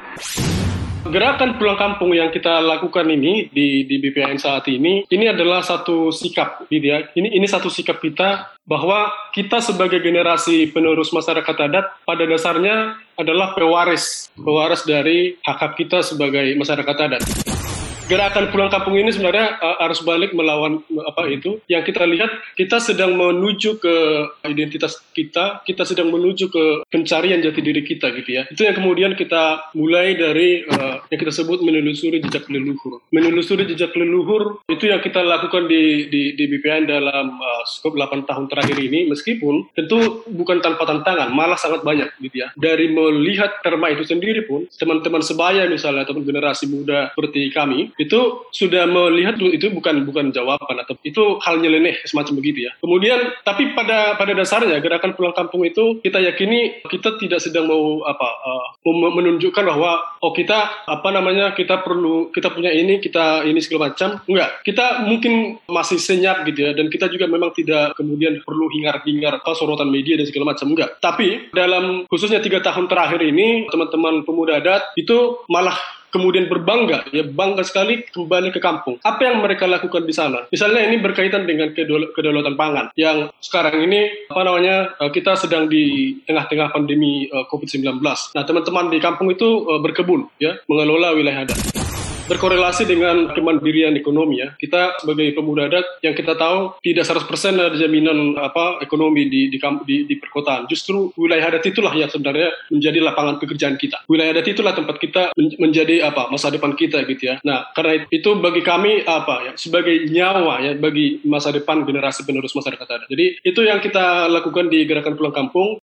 Gerakan pulang kampung yang kita lakukan ini di BPN saat ini adalah satu sikap, gitu ya. Ini satu sikap kita bahwa kita sebagai generasi penerus masyarakat adat pada dasarnya adalah pewaris dari hak-hak kita sebagai masyarakat adat. Gerakan pulang kampung ini sebenarnya arus balik melawan yang kita lihat, kita sedang menuju ke identitas kita sedang menuju ke pencarian jati diri kita, gitu ya. Itu yang kemudian kita mulai dari yang kita sebut menelusuri jejak leluhur. Menelusuri jejak leluhur itu yang kita lakukan di BPN dalam skop 8 tahun terakhir ini, meskipun tentu bukan tanpa tantangan, malah sangat banyak, gitu ya. Dari melihat terma itu sendiri pun, teman-teman sebaya misalnya ataupun generasi muda seperti kami itu sudah melihat itu bukan jawaban atau itu hal nyeleneh semacam begitu ya. Kemudian tapi pada dasarnya gerakan pulang kampung itu kita yakini kita tidak sedang mau menunjukkan bahwa kita punya kita ini segala macam. Enggak. Kita mungkin masih senyap gitu ya, dan kita juga memang tidak kemudian perlu hingar-bingar sorotan media dan segala macam, enggak. Tapi dalam khususnya 3 tahun terakhir ini teman-teman pemuda adat itu malah kemudian bangga sekali kembali ke kampung. Apa yang mereka lakukan di sana? Misalnya ini berkaitan dengan kedaulatan pangan yang sekarang ini kita sedang di tengah-tengah pandemi COVID-19. Nah, teman-teman di kampung itu berkebun ya, mengelola wilayah adat. Berkorelasi dengan kemandirian ekonomi ya. Kita sebagai pemuda adat yang kita tahu tidak 100% ada jaminan ekonomi di perkotaan. Justru wilayah adat itulah yang sebenarnya menjadi lapangan pekerjaan kita. Wilayah adat itulah tempat kita menjadi masa depan kita gitu ya. Nah, karena itu bagi kami sebagai nyawa ya bagi masa depan generasi penerus masyarakat adat. Jadi itu yang kita lakukan di gerakan pulang kampung.